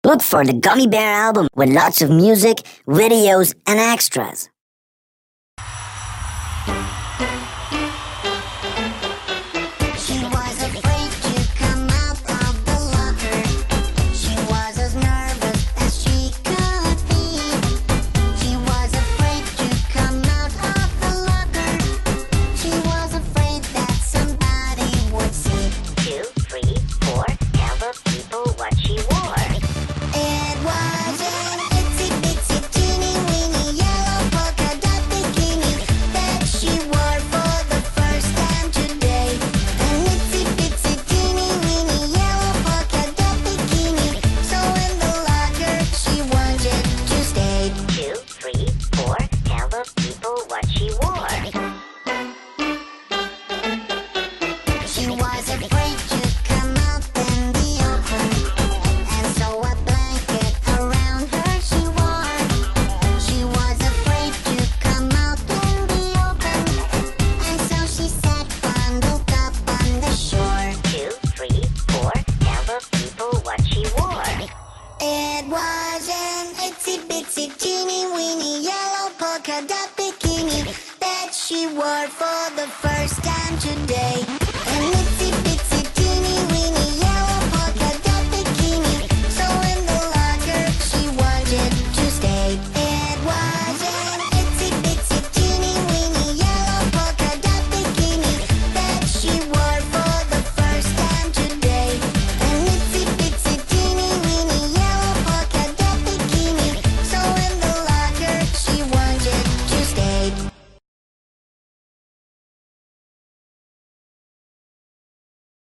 Look for the Gummy Bear album with lots of music, videos, and extras. She was afraid to come out of the locker. She was as nervous as she could be. She was afraid to come out of the locker. She was afraid that somebody would see. 2, 3, 4, tell the people what she wore. It was an itsy bitsy teeny weeny yellow polka dot bikini that she wore for the first time today. An itsy bitsy teeny weeny yellow polka dot bikini, so in the locker she wanted to stay. 2, 3, 4, tell the people what she wore. She was afraid to come out in the open, and so a blanket around her she wore. She was afraid to come out in the open, and so she sat bundled up on the shore. 2, 3, 4, tell the people what she wore. It was an itsy bitsy teeny weeny yellow polka dot bikini that she wore for the first